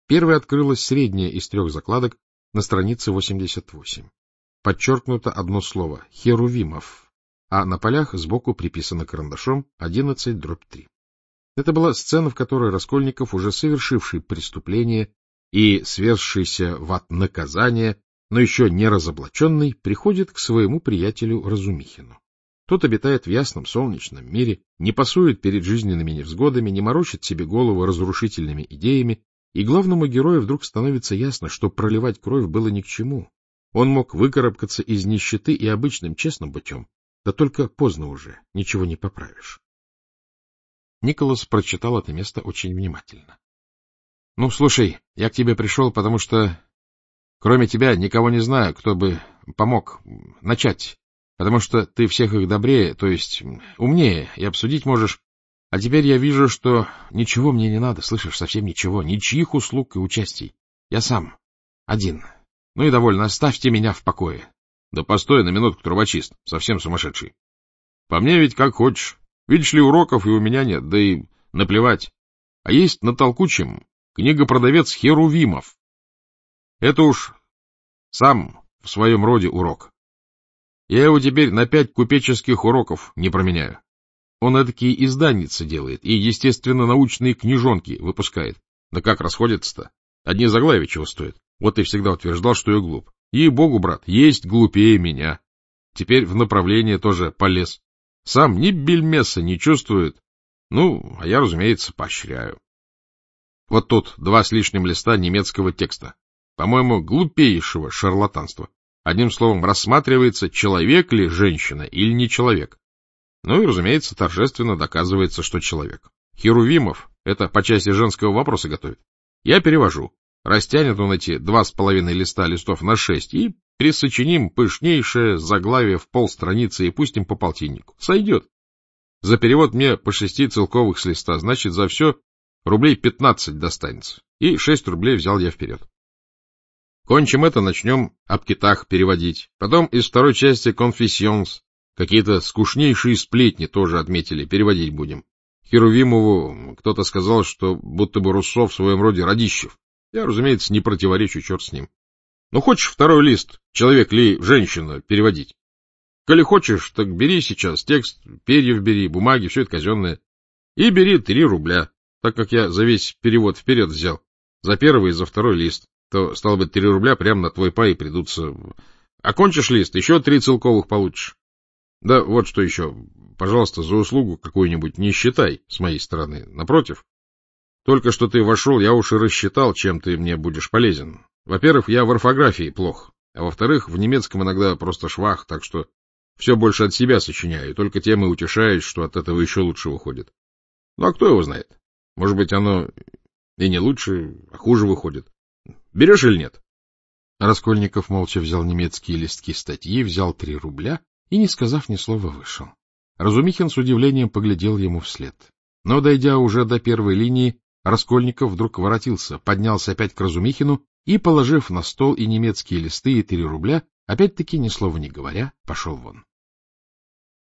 Первой открылась средняя из 3 закладок на странице 88. Подчеркнуто одно слово — Херувимов, а на полях сбоку приписано карандашом 11/3. Это была сцена, в которой Раскольников, уже совершивший преступление и свершившийся в ад наказание, но еще не разоблаченный, приходит к своему приятелю Разумихину. Тот обитает в ясном солнечном мире, не пасует перед жизненными невзгодами, не морочит себе голову разрушительными идеями, и главному герою вдруг становится ясно, что проливать кровь было ни к чему. Он мог выкарабкаться из нищеты и обычным честным путем, да только поздно уже, ничего не поправишь. Николас прочитал это место очень внимательно. — Ну, слушай, я к тебе пришел, потому что кроме тебя никого не знаю, кто бы помог начать, потому что ты всех их добрее, то есть умнее, и обсудить можешь. А теперь я вижу, что ничего мне не надо, слышишь, совсем ничего, ничьих услуг и участий. Я сам, один. Ну и довольно, оставьте меня в покое. — Да постой на минутку, трубочист, совсем сумасшедший. По мне ведь как хочешь. Видишь ли, уроков и у меня нет, да и наплевать. А есть на толкучем книгопродавец Херувимов. Это уж сам в своем роде урок. Я его теперь на 5 купеческих уроков не променяю. Он эдакие изданицы делает и, естественно, научные книжонки выпускает. Да как расходятся-то? Одни заглавия чего стоят. Вот ты всегда утверждал, что я глуп. Ей-богу, брат, есть глупее меня. Теперь в направление тоже полез. Сам ни бельмеса не чувствует. Ну, а я, разумеется, поощряю. Вот тут 2 с лишним листа немецкого текста. По-моему, глупейшего шарлатанства. Одним словом, рассматривается, человек ли женщина или не человек. Ну и, разумеется, торжественно доказывается, что человек. Херувимов это по части женского вопроса готовит. Я перевожу. Растянет он эти 2,5 листа листов на 6 и присочиним пышнейшее заглавие в полстраницы и пустим по полтиннику. Сойдет. За перевод мне по 6 целковых с листа, значит, за все рублей 15 достанется. И 6 рублей взял я вперед. Кончим это, начнем об китах переводить. Потом из 2 части «Конфессионс». Какие-то скучнейшие сплетни тоже отметили, переводить будем. Херувимову кто-то сказал, что будто бы Руссо в своем роде Радищев. Я, разумеется, не противоречу, черт с ним. Ну, хочешь 2 лист, человек ли женщина, переводить? Коли хочешь, так бери сейчас текст, перьев бери, бумаги, все это казенное. И бери 3 рубля, так как я за весь перевод вперед взял. За 1 и за 2 лист, то, стало быть, 3 рубля прямо на твой пай придутся. Окончишь лист, еще 3 целковых получишь. Да вот что еще. Пожалуйста, за услугу какую-нибудь не считай с моей стороны. Напротив, только что ты вошел, я уж и рассчитал, чем ты мне будешь полезен. Во-первых, я в орфографии плох, а во-вторых, в немецком иногда просто швах, так что все больше от себя сочиняю, только тем и утешаюсь, что от этого еще лучше выходит. Ну, а кто его знает? Может быть, оно и не лучше, а хуже выходит. Берешь или нет? Раскольников молча взял немецкие листки статьи, взял 3 рубля и, не сказав ни слова, вышел. Разумихин с удивлением поглядел ему вслед. Но, дойдя уже до первой линии, Раскольников вдруг воротился, поднялся опять к Разумихину и, положив на стол и немецкие листы, и 3 рубля, опять-таки, ни слова не говоря, пошел вон.